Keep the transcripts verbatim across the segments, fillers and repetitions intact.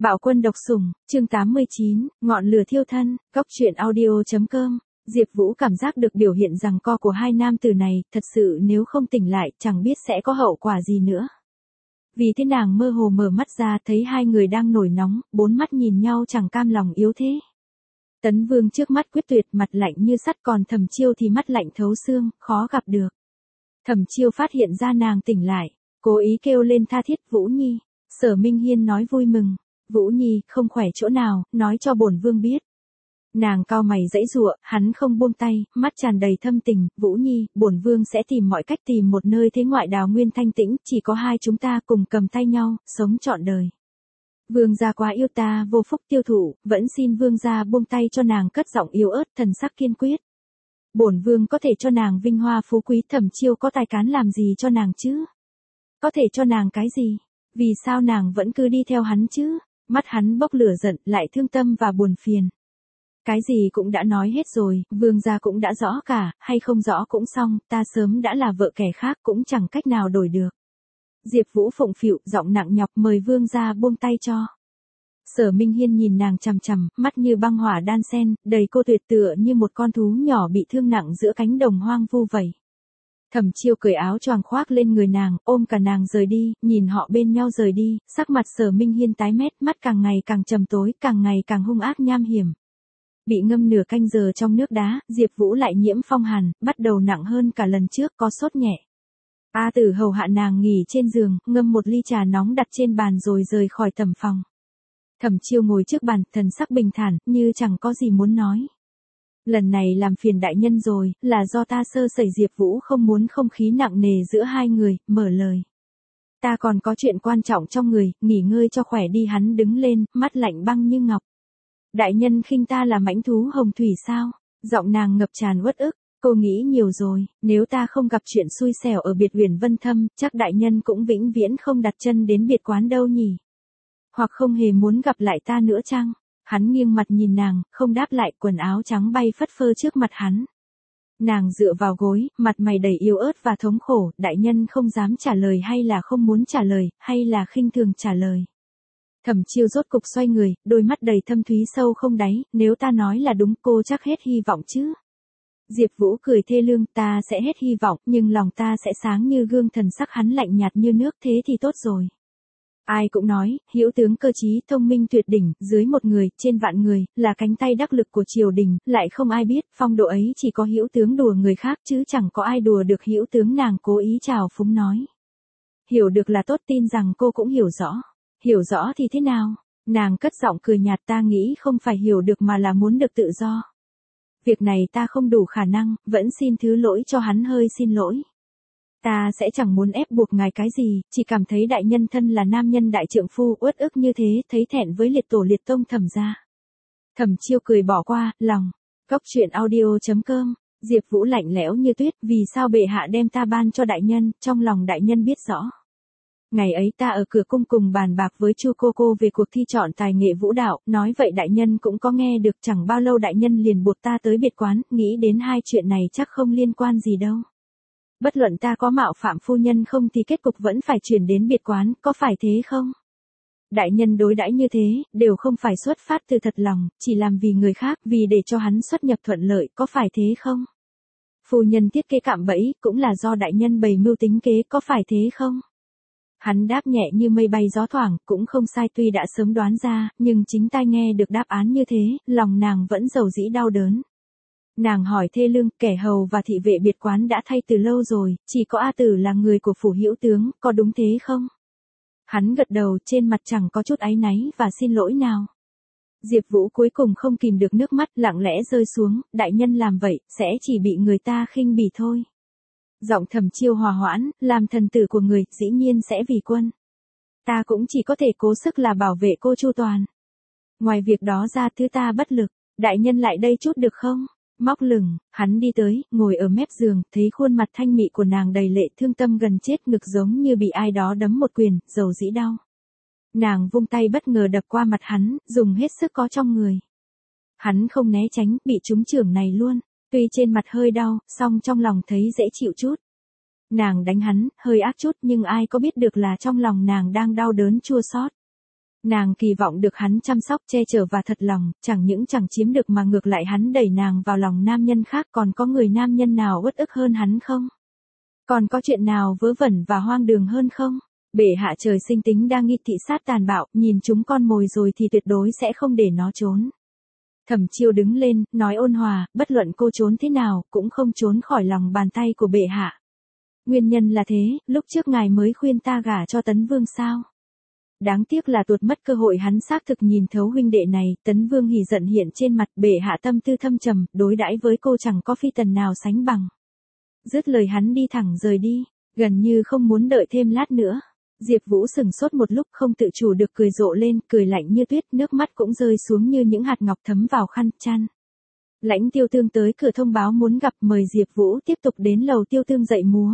Bạo quân độc sủng, chương tám mươi chín, ngọn lửa thiêu thân, góc truyện audio chấm com. Diệp Vũ cảm giác được biểu hiện giằng co của hai nam tử này, thật sự nếu không tỉnh lại, chẳng biết sẽ có hậu quả gì nữa. Vì thế nàng mơ hồ mở mắt ra thấy hai người đang nổi nóng, bốn mắt nhìn nhau chẳng cam lòng yếu thế. Tấn Vương trước mắt quyết tuyệt, mặt lạnh như sắt, còn Thẩm Chiêu thì mắt lạnh thấu xương, khó gặp được. Thẩm Chiêu phát hiện ra nàng tỉnh lại, cố ý kêu lên tha thiết, Vũ Nhi. Sở Minh Hiên nói vui mừng, Vũ Nhi, không khỏe chỗ nào, nói cho bổn vương biết. Nàng cau mày giãy giụa, hắn không buông tay, mắt tràn đầy thâm tình, Vũ Nhi, bổn vương sẽ tìm mọi cách tìm một nơi thế ngoại đào nguyên thanh tĩnh, chỉ có hai chúng ta cùng cầm tay nhau, sống trọn đời. Vương gia quá yêu ta, vô phúc tiêu thụ, vẫn xin vương gia buông tay cho nàng, cất giọng yếu ớt, thần sắc kiên quyết. Bổn vương có thể cho nàng vinh hoa phú quý, Thẩm Chiêu có tài cán làm gì cho nàng chứ? Có thể cho nàng cái gì? Vì sao nàng vẫn cứ đi theo hắn chứ? Mắt hắn bốc lửa giận, lại thương tâm và buồn phiền. Cái gì cũng đã nói hết rồi, vương gia cũng đã rõ cả, hay không rõ cũng xong, ta sớm đã là vợ kẻ khác cũng chẳng cách nào đổi được. Diệp Vũ phụng phịu, giọng nặng nhọc, mời vương gia buông tay cho. Sở Minh Hiên nhìn nàng chằm chằm, mắt như băng hỏa đan xen, đầy cô tuyệt tựa như một con thú nhỏ bị thương nặng giữa cánh đồng hoang vu vậy. Thẩm Chiêu cởi áo choàng khoác lên người nàng, ôm cả nàng rời đi, nhìn họ bên nhau rời đi, sắc mặt Sở Minh Hiên tái mét, mắt càng ngày càng trầm tối, càng ngày càng hung ác nham hiểm. Bị ngâm nửa canh giờ trong nước đá, Diệp Vũ lại nhiễm phong hàn, bắt đầu nặng hơn cả lần trước, có sốt nhẹ. A Tử hầu hạ nàng nghỉ trên giường, ngâm một ly trà nóng đặt trên bàn rồi rời khỏi tầm phòng. Thẩm Chiêu ngồi trước bàn, thần sắc bình thản, như chẳng có gì muốn nói. Lần này làm phiền đại nhân rồi, là do ta sơ sẩy. Diệp Vũ không muốn không khí nặng nề giữa hai người, mở lời. Ta còn có chuyện quan trọng trong người, nghỉ ngơi cho khỏe đi. Hắn đứng lên, mắt lạnh băng như ngọc. Đại nhân khinh ta là mãnh thú hồng thủy sao? Giọng nàng ngập tràn uất ức, cô nghĩ nhiều rồi, nếu ta không gặp chuyện xui xẻo ở biệt Huyền Vân Thâm, chắc đại nhân cũng vĩnh viễn không đặt chân đến biệt quán đâu nhỉ? Hoặc không hề muốn gặp lại ta nữa chăng? Hắn nghiêng mặt nhìn nàng, không đáp lại, quần áo trắng bay phất phơ trước mặt hắn. Nàng dựa vào gối, mặt mày đầy yếu ớt và thống khổ, đại nhân không dám trả lời hay là không muốn trả lời, hay là khinh thường trả lời. Thẩm Chiêu rốt cục xoay người, đôi mắt đầy thâm thúy sâu không đáy, nếu ta nói là đúng cô chắc hết hy vọng chứ. Diệp Vũ cười thê lương, ta sẽ hết hy vọng, nhưng lòng ta sẽ sáng như gương. Thần sắc hắn lạnh nhạt như nước, thế thì tốt rồi. Ai cũng nói, hữu tướng cơ trí thông minh tuyệt đỉnh, dưới một người, trên vạn người, là cánh tay đắc lực của triều đình, lại không ai biết, phong độ ấy chỉ có hữu tướng đùa người khác chứ chẳng có ai đùa được hữu tướng. Nàng cố ý trào phúng nói. Hiểu được là tốt, tin rằng cô cũng hiểu rõ. Hiểu rõ thì thế nào? Nàng cất giọng cười nhạt, ta nghĩ không phải hiểu được mà là muốn được tự do. Việc này ta không đủ khả năng, vẫn xin thứ lỗi cho. Hắn hơi xin lỗi. Ta sẽ chẳng muốn ép buộc ngài cái gì, chỉ cảm thấy đại nhân thân là nam nhân đại trượng phu, uất ức như thế, thấy thẹn với liệt tổ liệt tông Thẩm gia. Thẩm Chiêu cười bỏ qua, lòng. Góc truyện audio chấm com. Diệp Vũ lạnh lẽo như tuyết, vì sao bệ hạ đem ta ban cho đại nhân, trong lòng đại nhân biết rõ. Ngày ấy ta ở cửa cung cùng bàn bạc với Chu cô cô về cuộc thi chọn tài nghệ vũ đạo, nói vậy đại nhân cũng có nghe được. Chẳng bao lâu đại nhân liền buộc ta tới biệt quán, nghĩ đến hai chuyện này chắc không liên quan gì đâu. Bất luận ta có mạo phạm phu nhân không thì kết cục vẫn phải chuyển đến biệt quán, có phải thế không? Đại nhân đối đãi như thế, đều không phải xuất phát từ thật lòng, chỉ làm vì người khác, vì để cho hắn xuất nhập thuận lợi, có phải thế không? Phu nhân thiết kế cạm bẫy, cũng là do đại nhân bày mưu tính kế, có phải thế không? Hắn đáp nhẹ như mây bay gió thoảng, cũng không sai, tuy đã sớm đoán ra, nhưng chính tai nghe được đáp án như thế, lòng nàng vẫn dầu dĩ đau đớn. Nàng hỏi thê lương, kẻ hầu và thị vệ biệt quán đã thay từ lâu rồi, chỉ có A Tử là người của phủ hữu tướng, có đúng thế không? Hắn gật đầu, trên mặt chẳng có chút áy náy và xin lỗi nào. Diệp Vũ cuối cùng không kìm được nước mắt, lặng lẽ rơi xuống, đại nhân làm vậy, sẽ chỉ bị người ta khinh bỉ thôi. Giọng Thẩm Chiêu hòa hoãn, làm thần tử của người, dĩ nhiên sẽ vì quân. Ta cũng chỉ có thể cố sức là bảo vệ cô chu toàn. Ngoài việc đó ra, thứ ta bất lực, đại nhân lại đây chút được không? Móc lửng, hắn đi tới, ngồi ở mép giường, thấy khuôn mặt thanh mị của nàng đầy lệ, thương tâm gần chết, ngực giống như bị ai đó đấm một quyền, dầu dĩ đau. Nàng vung tay bất ngờ đập qua mặt hắn, dùng hết sức có trong người. Hắn không né tránh, bị trúng chưởng này luôn. Tuy trên mặt hơi đau, song trong lòng thấy dễ chịu chút. Nàng đánh hắn, hơi ác chút, nhưng ai có biết được là trong lòng nàng đang đau đớn chua xót. Nàng kỳ vọng được hắn chăm sóc che chở và thật lòng, chẳng những chẳng chiếm được mà ngược lại hắn đẩy nàng vào lòng nam nhân khác. Còn có người nam nhân nào uất ức hơn hắn không? Còn có chuyện nào vớ vẩn và hoang đường hơn không? Bệ hạ trời sinh tính đa nghi thị sát tàn bạo, nhìn chúng con mồi rồi thì tuyệt đối sẽ không để nó trốn. Thẩm Chiêu đứng lên, nói ôn hòa, bất luận cô trốn thế nào, cũng không trốn khỏi lòng bàn tay của bệ hạ. Nguyên nhân là thế, lúc trước ngài mới khuyên ta gả cho Tấn Vương sao? Đáng tiếc là tuột mất cơ hội. Hắn xác thực nhìn thấu huynh đệ này. Tấn Vương hỉ giận hiện trên mặt. Bệ hạ tâm tư thâm trầm, đối đãi với cô chẳng có phi tần nào sánh bằng. Dứt lời hắn đi thẳng rời đi, gần như không muốn đợi thêm lát nữa. Diệp Vũ sừng sốt một lúc, không tự chủ được cười rộ lên, cười lạnh như tuyết, nước mắt cũng rơi xuống như những hạt ngọc thấm vào khăn chăn. Lãnh Tiêu Tương tới cửa thông báo muốn gặp, mời Diệp Vũ tiếp tục đến lầu Tiêu Tương dạy múa.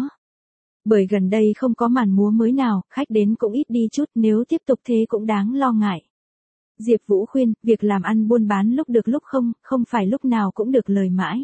Bởi gần đây không có màn múa mới nào, khách đến cũng ít đi chút, nếu tiếp tục thế cũng đáng lo ngại. Diệp Vũ khuyên, việc làm ăn buôn bán lúc được lúc không, không phải lúc nào cũng được lời mãi.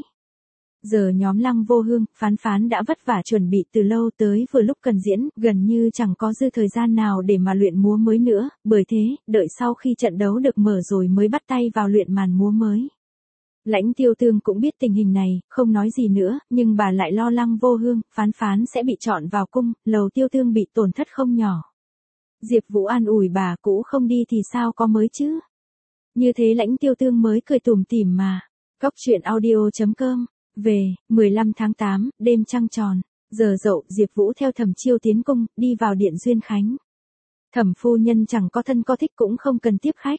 Giờ nhóm Lăng Vô Hương, Phán Phán đã vất vả chuẩn bị từ lâu, tới vừa lúc cần diễn, gần như chẳng có dư thời gian nào để mà luyện múa mới nữa, bởi thế, đợi sau khi trận đấu được mở rồi mới bắt tay vào luyện màn múa mới. Lãnh Tiêu Tương cũng biết tình hình này, không nói gì nữa, nhưng bà lại lo Lăng Vô Hương, Phán Phán sẽ bị chọn vào cung, lầu Tiêu Tương bị tổn thất không nhỏ. Diệp Vũ an ủi bà, cũ không đi thì sao có mới chứ. Như thế Lãnh Tiêu Tương mới cười tủm tỉm mà. Cóc truyện audio chấm com. Về, mười lăm tháng tám, đêm trăng tròn, giờ dậu, Diệp Vũ theo Thẩm Chiêu tiến cung, đi vào điện Duyên Khánh. Thẩm phu nhân chẳng có thân có thích cũng không cần tiếp khách.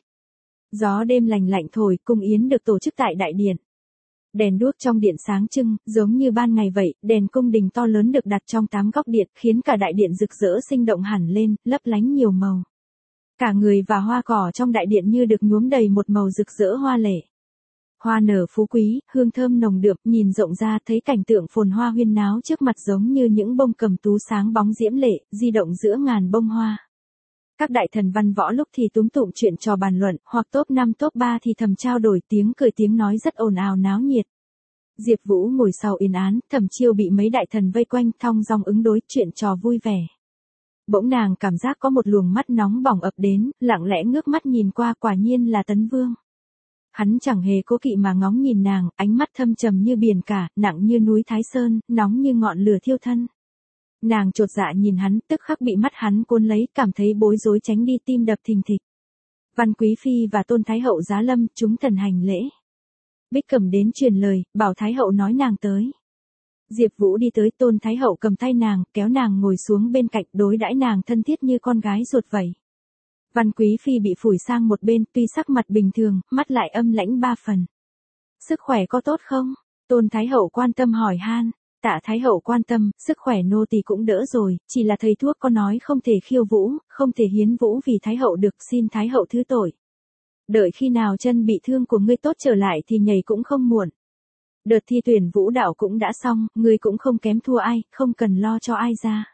Gió đêm lành lạnh thổi, cung yến được tổ chức tại đại điện. Đèn đuốc trong điện sáng trưng, giống như ban ngày vậy, đèn cung đình to lớn được đặt trong tám góc điện, khiến cả đại điện rực rỡ sinh động hẳn lên, lấp lánh nhiều màu. Cả người và hoa cỏ trong đại điện như được nhuốm đầy một màu rực rỡ hoa lệ. Hoa nở phú quý, hương thơm nồng đượm, nhìn rộng ra thấy cảnh tượng phồn hoa huyên náo trước mặt giống như những bông cầm tú sáng bóng diễm lệ, di động giữa ngàn bông hoa. Các đại thần văn võ lúc thì túm tụm chuyện trò bàn luận, hoặc top năm top ba thì thầm trao đổi tiếng cười tiếng nói rất ồn ào náo nhiệt. Diệp Vũ ngồi sau yên án, Thẩm Chiêu bị mấy đại thần vây quanh thong dong ứng đối chuyện trò vui vẻ. Bỗng nàng cảm giác có một luồng mắt nóng bỏng ập đến, lặng lẽ ngước mắt nhìn qua, quả nhiên là Tấn Vương. Hắn chẳng hề cố kỵ mà ngóng nhìn nàng, ánh mắt thâm trầm như biển cả, nặng như núi Thái Sơn, nóng như ngọn lửa thiêu thân. Nàng chột dạ nhìn hắn, tức khắc bị mắt hắn cuốn lấy, cảm thấy bối rối tránh đi, tim đập thình thịch. Văn Quý Phi và Tôn Thái Hậu giá lâm, chúng thần hành lễ. Bích Cầm đến truyền lời, bảo Thái Hậu nói nàng tới. Diệp Vũ đi tới, Tôn Thái Hậu cầm tay nàng, kéo nàng ngồi xuống bên cạnh, đối đãi nàng thân thiết như con gái ruột vậy. Văn Quý Phi bị phủi sang một bên, tuy sắc mặt bình thường, mắt lại âm lãnh ba phần. Sức khỏe có tốt không? Tôn Thái Hậu quan tâm hỏi han. Tạ Thái Hậu quan tâm, sức khỏe nô tỳ cũng đỡ rồi, chỉ là thầy thuốc có nói không thể khiêu vũ, không thể hiến vũ vì Thái Hậu được, xin Thái Hậu thứ tội. Đợi khi nào chân bị thương của ngươi tốt trở lại thì nhảy cũng không muộn. Đợt thi tuyển vũ đạo cũng đã xong, ngươi cũng không kém thua ai, không cần lo cho ai ra.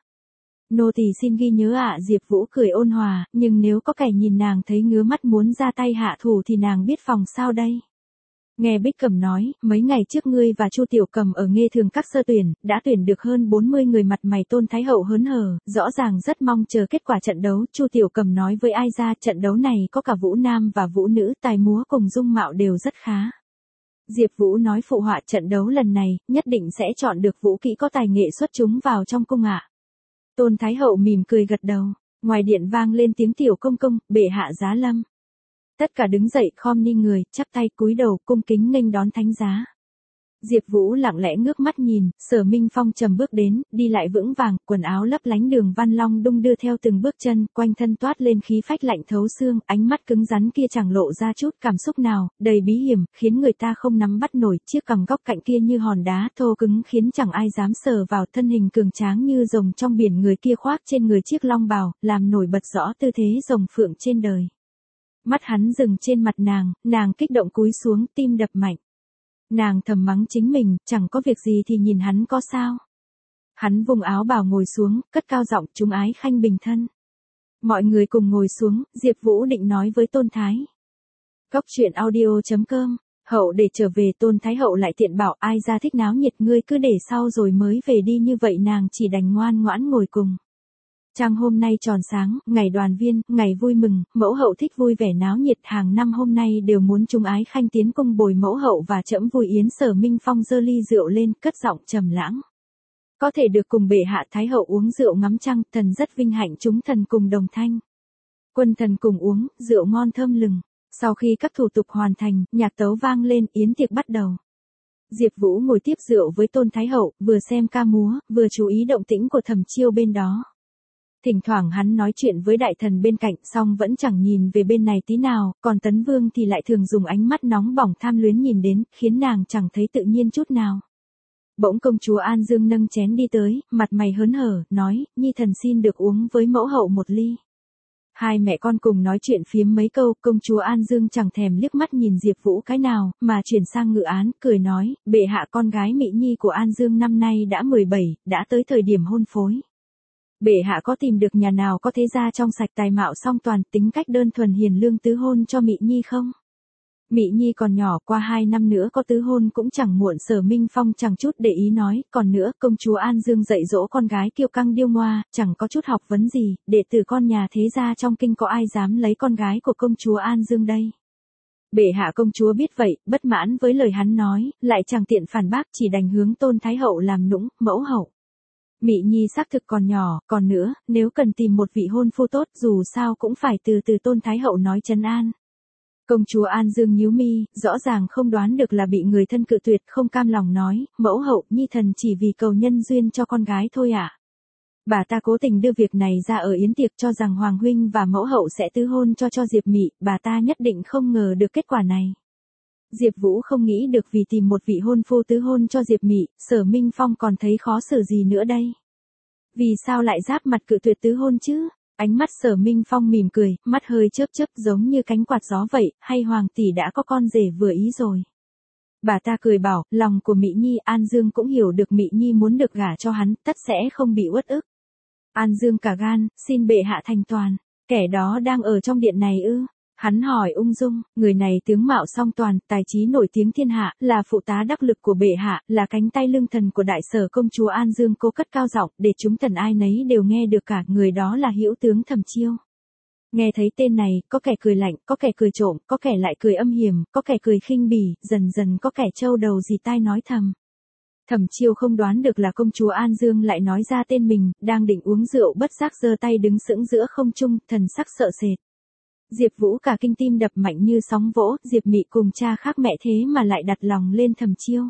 Nô tỳ xin ghi nhớ ạ. Diệp Vũ cười ôn hòa, nhưng nếu có kẻ nhìn nàng thấy ngứa mắt muốn ra tay hạ thủ thì nàng biết phòng sao đây. Nghe Bích Cầm nói, mấy ngày trước ngươi và Chu Tiểu Cầm ở Nghê Thường các sơ tuyển, đã tuyển được hơn bốn mươi người, mặt mày Tôn Thái Hậu hớn hở, rõ ràng rất mong chờ kết quả trận đấu. Chu Tiểu Cầm nói với ai ra, trận đấu này có cả vũ nam và vũ nữ, tài múa cùng dung mạo đều rất khá. Diệp Vũ nói phụ họa, trận đấu lần này, nhất định sẽ chọn được vũ kỹ có tài nghệ xuất chúng vào trong cung ạ. Tôn Thái Hậu mỉm cười gật đầu, ngoài điện vang lên tiếng tiểu công công, bệ hạ giá lâm. Tất cả đứng dậy, khom ni người, chắp tay cúi đầu, cung kính nghênh đón thánh giá. Diệp Vũ lặng lẽ ngước mắt nhìn, Sở Minh Phong trầm bước đến, đi lại vững vàng, quần áo lấp lánh đường văn long đung đưa theo từng bước chân, quanh thân toát lên khí phách lạnh thấu xương, ánh mắt cứng rắn kia chẳng lộ ra chút cảm xúc nào, đầy bí hiểm, khiến người ta không nắm bắt nổi, chiếc cằm góc cạnh kia như hòn đá thô cứng khiến chẳng ai dám sờ vào, thân hình cường tráng như rồng trong biển, người kia khoác trên người chiếc long bào, làm nổi bật rõ tư thế rồng phượng trên đời. Mắt hắn dừng trên mặt nàng, nàng kích động cúi xuống, tim đập mạnh. Nàng thầm mắng chính mình, chẳng có việc gì thì nhìn hắn có sao. Hắn vùng áo bào ngồi xuống, cất cao giọng, chúng ái khanh bình thân. Mọi người cùng ngồi xuống, Diệp Vũ định nói với Tôn Thái. Cóc truyện audio chấm com, hậu để trở về. Tôn Thái Hậu lại tiện bảo, ai ra thích náo nhiệt ngươi cứ để sau rồi mới về đi, như vậy nàng chỉ đành ngoan ngoãn ngồi cùng. Trăng hôm nay tròn sáng, ngày đoàn viên, ngày vui mừng, mẫu hậu thích vui vẻ náo nhiệt, hàng năm hôm nay đều muốn chúng ái khanh tiến cung bồi mẫu hậu và trẫm vui yến. Sở Minh Phong giơ ly rượu lên, cất giọng trầm lãng. Có thể được cùng bệ hạ thái hậu uống rượu ngắm trăng, thần rất vinh hạnh, chúng thần cùng đồng thanh. Quân thần cùng uống, rượu ngon thơm lừng. Sau khi các thủ tục hoàn thành, nhạc tấu vang lên, yến tiệc bắt đầu. Diệp Vũ ngồi tiếp rượu với Tôn Thái hậu, vừa xem ca múa, vừa chú ý động tĩnh của Thẩm Chiêu bên đó. Thỉnh thoảng hắn nói chuyện với đại thần bên cạnh, song vẫn chẳng nhìn về bên này tí nào, còn Tấn Vương thì lại thường dùng ánh mắt nóng bỏng tham luyến nhìn đến, khiến nàng chẳng thấy tự nhiên chút nào. Bỗng công chúa An Dương nâng chén đi tới, mặt mày hớn hở, nói, nhi thần xin được uống với mẫu hậu một ly. Hai mẹ con cùng nói chuyện phiếm mấy câu, công chúa An Dương chẳng thèm liếc mắt nhìn Diệp Vũ cái nào, mà chuyển sang ngự án, cười nói, bệ hạ con gái Mỹ Nhi của An Dương năm nay đã mười bảy, đã tới thời điểm hôn phối. Bệ hạ có tìm được nhà nào có thế gia trong sạch tài mạo song toàn, tính cách đơn thuần hiền lương tứ hôn cho Mỹ Nhi không? Mỹ Nhi còn nhỏ, qua hai năm nữa có tứ hôn cũng chẳng muộn. Sở Minh Phong chẳng chút để ý nói, còn nữa, công chúa An Dương dạy dỗ con gái kiêu căng điêu ngoa, chẳng có chút học vấn gì, đệ tử con nhà thế gia trong kinh có ai dám lấy con gái của công chúa An Dương đây. Bệ hạ công chúa biết vậy, bất mãn với lời hắn nói, lại chẳng tiện phản bác, chỉ đành hướng Tôn Thái hậu làm nũng, mẫu hậu. Mỹ Nhi xác thực còn nhỏ, còn nữa, nếu cần tìm một vị hôn phu tốt, dù sao cũng phải từ từ. Tôn Thái hậu nói trấn an. Công chúa An Dương nhíu mi, rõ ràng không đoán được là bị người thân cự tuyệt, không cam lòng nói, mẫu hậu, nhi thần chỉ vì cầu nhân duyên cho con gái thôi ạ. À? Bà ta cố tình đưa việc này ra ở yến tiệc, cho rằng Hoàng huynh và mẫu hậu sẽ tứ hôn cho cho Diệp Mị, bà ta nhất định không ngờ được kết quả này. Diệp Vũ không nghĩ được vì tìm một vị hôn phu tứ hôn cho Diệp Mị, Sở Minh Phong còn thấy khó xử gì nữa đây. Vì sao lại giáp mặt cự tuyệt tứ hôn chứ? Ánh mắt Sở Minh Phong mỉm cười, mắt hơi chớp chớp giống như cánh quạt gió vậy, hay Hoàng tỷ đã có con rể vừa ý rồi. Bà ta cười bảo, lòng của Mỹ Nhi, An Dương cũng hiểu được Mỹ Nhi muốn được gả cho hắn, tất sẽ không bị uất ức. An Dương cả gan, xin bệ hạ thành toàn, kẻ đó đang ở trong điện này ư? Hắn hỏi ung dung, người này tướng mạo song toàn, tài trí nổi tiếng thiên hạ, là phụ tá đắc lực của bệ hạ, là cánh tay lưng thần của đại sở. Công chúa An Dương cố cất cao giọng, để chúng thần ai nấy đều nghe được cả, người đó là hữu tướng Thẩm Chiêu. Nghe thấy tên này, có kẻ cười lạnh, có kẻ cười trộm, có kẻ lại cười âm hiểm, có kẻ cười khinh bỉ, dần dần có kẻ trâu đầu dì tai nói thầm. Thẩm Chiêu không đoán được là công chúa An Dương lại nói ra tên mình, đang định uống rượu bất giác giơ tay đứng sững giữa không trung, thần sắc sợ sệt. Diệp Vũ cả kinh tim đập mạnh như sóng vỗ, Diệp Mị cùng cha khác mẹ thế mà lại đặt lòng lên Thẩm Chiêu.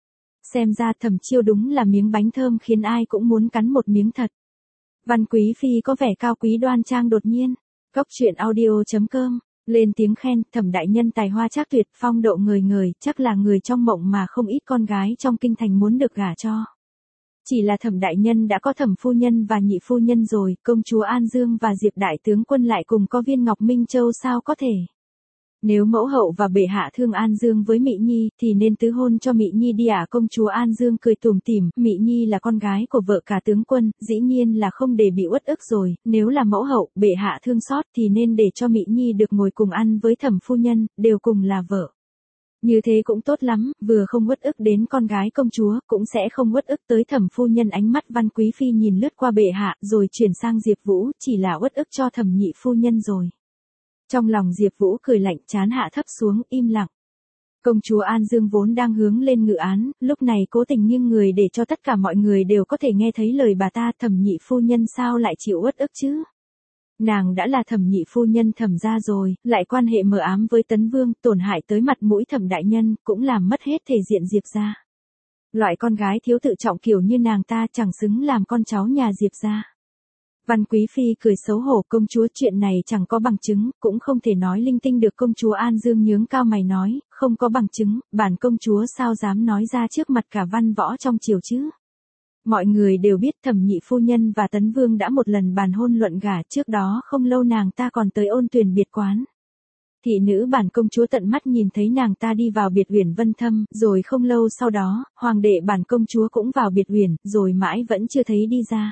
Xem ra Thẩm Chiêu đúng là miếng bánh thơm khiến ai cũng muốn cắn một miếng thật. Văn Quý Phi có vẻ cao quý đoan trang đột nhiên. Góc truyện audio chấm com, lên tiếng khen, Thẩm đại nhân tài hoa trác tuyệt, phong độ ngời ngời, chắc là người trong mộng mà không ít con gái trong kinh thành muốn được gả cho. Chỉ là Thẩm đại nhân đã có Thẩm phu nhân và nhị phu nhân rồi, công chúa An Dương và Diệp đại tướng quân lại cùng có viên ngọc Minh Châu sao có thể. Nếu mẫu hậu và bệ hạ thương An Dương với Mỹ Nhi, thì nên tứ hôn cho Mỹ Nhi đi ạ. À? Công chúa An Dương cười tủm tỉm, Mỹ Nhi là con gái của vợ cả tướng quân, dĩ nhiên là không để bị uất ức rồi, nếu là mẫu hậu, bệ hạ thương xót thì nên để cho Mỹ Nhi được ngồi cùng ăn với Thẩm phu nhân, đều cùng là vợ. Như thế cũng tốt lắm, vừa không uất ức đến con gái công chúa, cũng sẽ không uất ức tới Thẩm phu nhân. Ánh mắt Văn Quý Phi nhìn lướt qua bệ hạ, rồi chuyển sang Diệp Vũ, chỉ là uất ức cho Thẩm nhị phu nhân rồi. Trong lòng Diệp Vũ cười lạnh, trán hạ thấp xuống, im lặng. Công chúa An Dương vốn đang hướng lên ngự án, lúc này cố tình nghiêng người để cho tất cả mọi người đều có thể nghe thấy lời bà ta. Thẩm nhị phu nhân sao lại chịu uất ức chứ? Nàng đã là Thẩm nhị phu nhân Thẩm gia rồi, lại quan hệ mờ ám với Tấn Vương, tổn hại tới mặt mũi Thẩm đại nhân, cũng làm mất hết thể diện Diệp gia. Loại con gái thiếu tự trọng kiểu như nàng ta chẳng xứng làm con cháu nhà Diệp gia. Văn Quý Phi cười xấu hổ, công chúa, chuyện này chẳng có bằng chứng, cũng không thể nói linh tinh được. Công chúa An Dương nhướng cao mày nói, không có bằng chứng, bản công chúa sao dám nói ra trước mặt cả văn võ trong triều chứ? Mọi người đều biết Thẩm nhị phu nhân và Tấn Vương đã một lần bàn hôn luận gả, trước đó không lâu nàng ta còn tới Ôn Tuyền biệt quán. Thị nữ bản công chúa tận mắt nhìn thấy nàng ta đi vào biệt uyển Vân Thâm, rồi không lâu sau đó, hoàng đệ bản công chúa cũng vào biệt uyển, rồi mãi vẫn chưa thấy đi ra.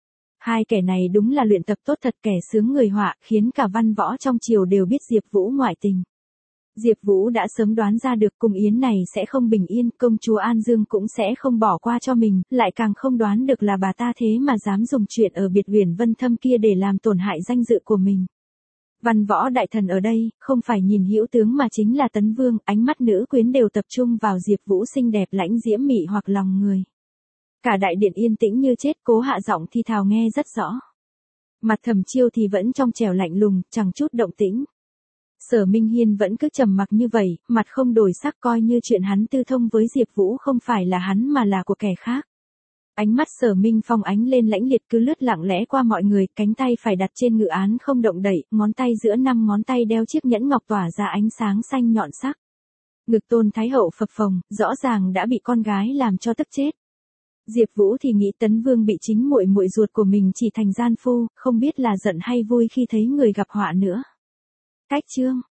Hai kẻ này đúng là luyện tập tốt thật, kẻ sướng người họa, khiến cả văn võ trong triều đều biết Diệp Vũ ngoại tình. Diệp Vũ đã sớm đoán ra được cung yến này sẽ không bình yên, công chúa An Dương cũng sẽ không bỏ qua cho mình, lại càng không đoán được là bà ta thế mà dám dùng chuyện ở biệt huyền Vân Thâm kia để làm tổn hại danh dự của mình. Văn võ đại thần ở đây, không phải nhìn hữu tướng mà chính là Tấn Vương, ánh mắt nữ quyến đều tập trung vào Diệp Vũ xinh đẹp lãnh diễm mị hoặc lòng người. Cả đại điện yên tĩnh như chết, Cố Hạ giọng thi thào nghe rất rõ. Mặt Thẩm Chiêu thì vẫn trong trẻo lạnh lùng, chẳng chút động tĩnh. Sở Minh Hiên vẫn cứ trầm mặc như vậy, mặt không đổi sắc, coi như chuyện hắn tư thông với Diệp Vũ không phải là hắn mà là của kẻ khác. Ánh mắt Sở Minh Phong ánh lên lãnh liệt, cứ lướt lặng lẽ qua mọi người, cánh tay phải đặt trên ngự án không động đậy, ngón tay giữa năm ngón tay đeo chiếc nhẫn ngọc tỏa ra ánh sáng xanh nhọn sắc. Ngực Tôn Thái Hậu phập phồng, rõ ràng đã bị con gái làm cho tức chết. Diệp Vũ thì nghĩ Tấn Vương bị chính muội muội ruột của mình chỉ thành gian phu, không biết là giận hay vui khi thấy người gặp họa nữa. Cách chương